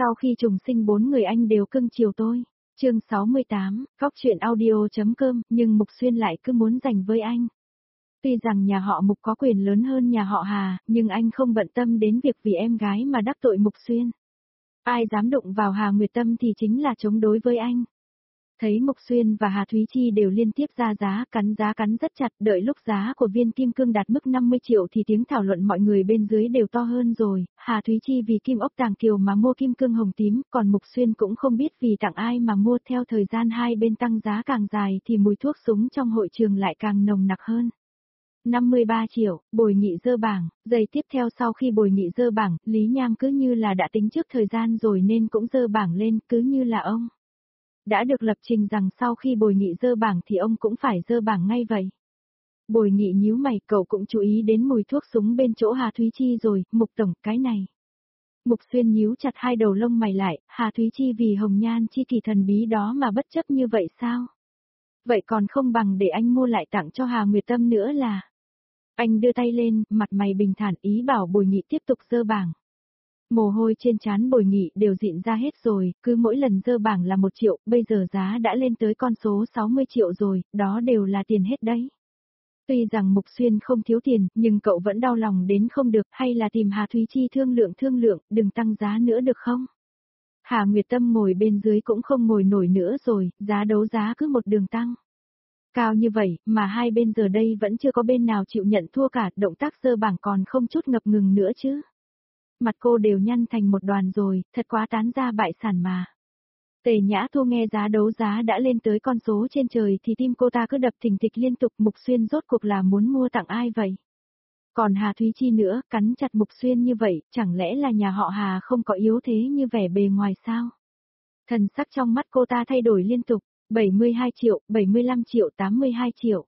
Sau khi trùng sinh 4 người anh đều cưng chiều tôi. Chương 68, Cóc truyện audio.com, nhưng Mục Xuyên lại cứ muốn giành với anh. Tuy rằng nhà họ Mục có quyền lớn hơn nhà họ Hà, nhưng anh không bận tâm đến việc vì em gái mà đắc tội Mục Xuyên. Ai dám đụng vào Hà Nguyệt Tâm thì chính là chống đối với anh. Thấy Mục Xuyên và Hà Thúy Chi đều liên tiếp ra giá cắn rất chặt, đợi lúc giá của viên kim cương đạt mức 50 triệu thì tiếng thảo luận mọi người bên dưới đều to hơn rồi. Hà Thúy Chi vì kim ốc tàng kiều mà mua kim cương hồng tím, còn Mục Xuyên cũng không biết vì tặng ai mà mua. Theo thời gian hai bên tăng giá càng dài thì mùi thuốc súng trong hội trường lại càng nồng nặc hơn. 53 triệu, Bồi Nghị dơ bảng. Giây tiếp theo sau khi Bồi Nghị dơ bảng, Lý Nham cứ như là đã tính trước thời gian rồi nên cũng dơ bảng lên, cứ như là ông đã được lập trình rằng sau khi Bồi Nghị dơ bảng thì ông cũng phải dơ bảng ngay vậy. Bồi Nghị nhíu mày, cậu cũng chú ý đến mùi thuốc súng bên chỗ Hà Thúy Chi rồi. Mục tổng, cái này. Mục Xuyên nhíu chặt hai đầu lông mày lại. Hà Thúy Chi vì hồng nhan chi kỳ thần bí đó mà bất chấp như vậy sao? Vậy còn không bằng để anh mua lại tặng cho Hà Nguyệt Tâm nữa là. Anh đưa tay lên, mặt mày bình thản, ý bảo Bồi Nghị tiếp tục dơ bảng. Mồ hôi trên trán Bồi Nghị đều dịn ra hết rồi, cứ mỗi lần dơ bảng là 1 triệu, bây giờ giá đã lên tới con số 60 triệu rồi, đó đều là tiền hết đấy. Tuy rằng Mục Xuyên không thiếu tiền, nhưng cậu vẫn đau lòng đến không được, hay là tìm Hà Thúy Chi thương lượng, đừng tăng giá nữa được không? Hà Nguyệt Tâm ngồi bên dưới cũng không ngồi nổi nữa rồi, giá đấu giá cứ một đường tăng. Cao như vậy, mà hai bên giờ đây vẫn chưa có bên nào chịu nhận thua cả, động tác dơ bảng còn không chút ngập ngừng nữa chứ. Mặt cô đều nhăn thành một đoàn rồi, thật quá tán ra bại sản mà. Tề Nhã Thu nghe giá đấu giá đã lên tới con số trên trời thì tim cô ta cứ đập thình thịch liên tục. Mục Xuyên rốt cuộc là muốn mua tặng ai vậy? Còn Hà Thúy Chi nữa, cắn chặt Mục Xuyên như vậy, chẳng lẽ là nhà họ Hà không có yếu thế như vẻ bề ngoài sao? Thần sắc trong mắt cô ta thay đổi liên tục, 72 triệu, 75 triệu, 82 triệu.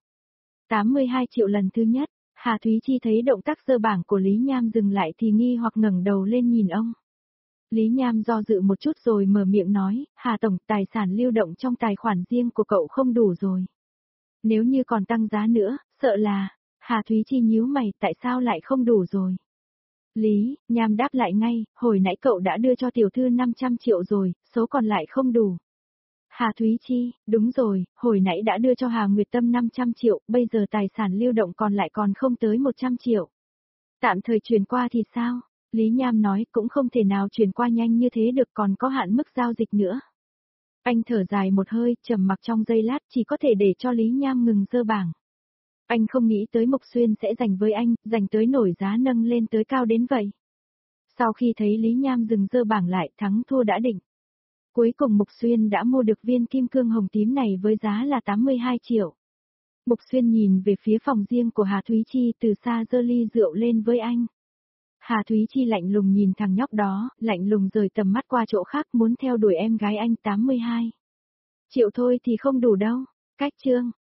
82 triệu lần thứ nhất. Hà Thúy Chi thấy động tác dơ bảng của Lý Nham dừng lại thì nghi hoặc ngẩng đầu lên nhìn ông. Lý Nham do dự một chút rồi mở miệng nói, Hà Tổng, tài sản lưu động trong tài khoản riêng của cậu không đủ rồi. Nếu như còn tăng giá nữa, sợ là, Hà Thúy Chi nhíu mày, tại sao lại không đủ rồi? Lý Nham đáp lại ngay, hồi nãy cậu đã đưa cho tiểu thư 500 triệu rồi, số còn lại không đủ. Hà Thúy Chi, đúng rồi, hồi nãy đã đưa cho Hà Nguyệt Tâm 500 triệu, bây giờ tài sản lưu động còn lại còn không tới 100 triệu. Tạm thời chuyển qua thì sao? Lý Nham nói cũng không thể nào chuyển qua nhanh như thế được, còn có hạn mức giao dịch nữa. Anh thở dài một hơi, trầm mặc trong giây lát, chỉ có thể để cho Lý Nham ngừng dơ bảng. Anh không nghĩ tới Mục Xuyên sẽ giành với anh, giành tới nổi giá nâng lên tới cao đến vậy. Sau khi thấy Lý Nham dừng dơ bảng lại, thắng thua đã định. Cuối cùng Mục Xuyên đã mua được viên kim cương hồng tím này với giá là 82 triệu. Mục Xuyên nhìn về phía phòng riêng của Hà Thúy Chi, từ xa giơ ly rượu lên với anh. Hà Thúy Chi lạnh lùng nhìn thằng nhóc đó, lạnh lùng rời tầm mắt qua chỗ khác, muốn theo đuổi em gái anh. 82 triệu thôi thì không đủ đâu. Cách chương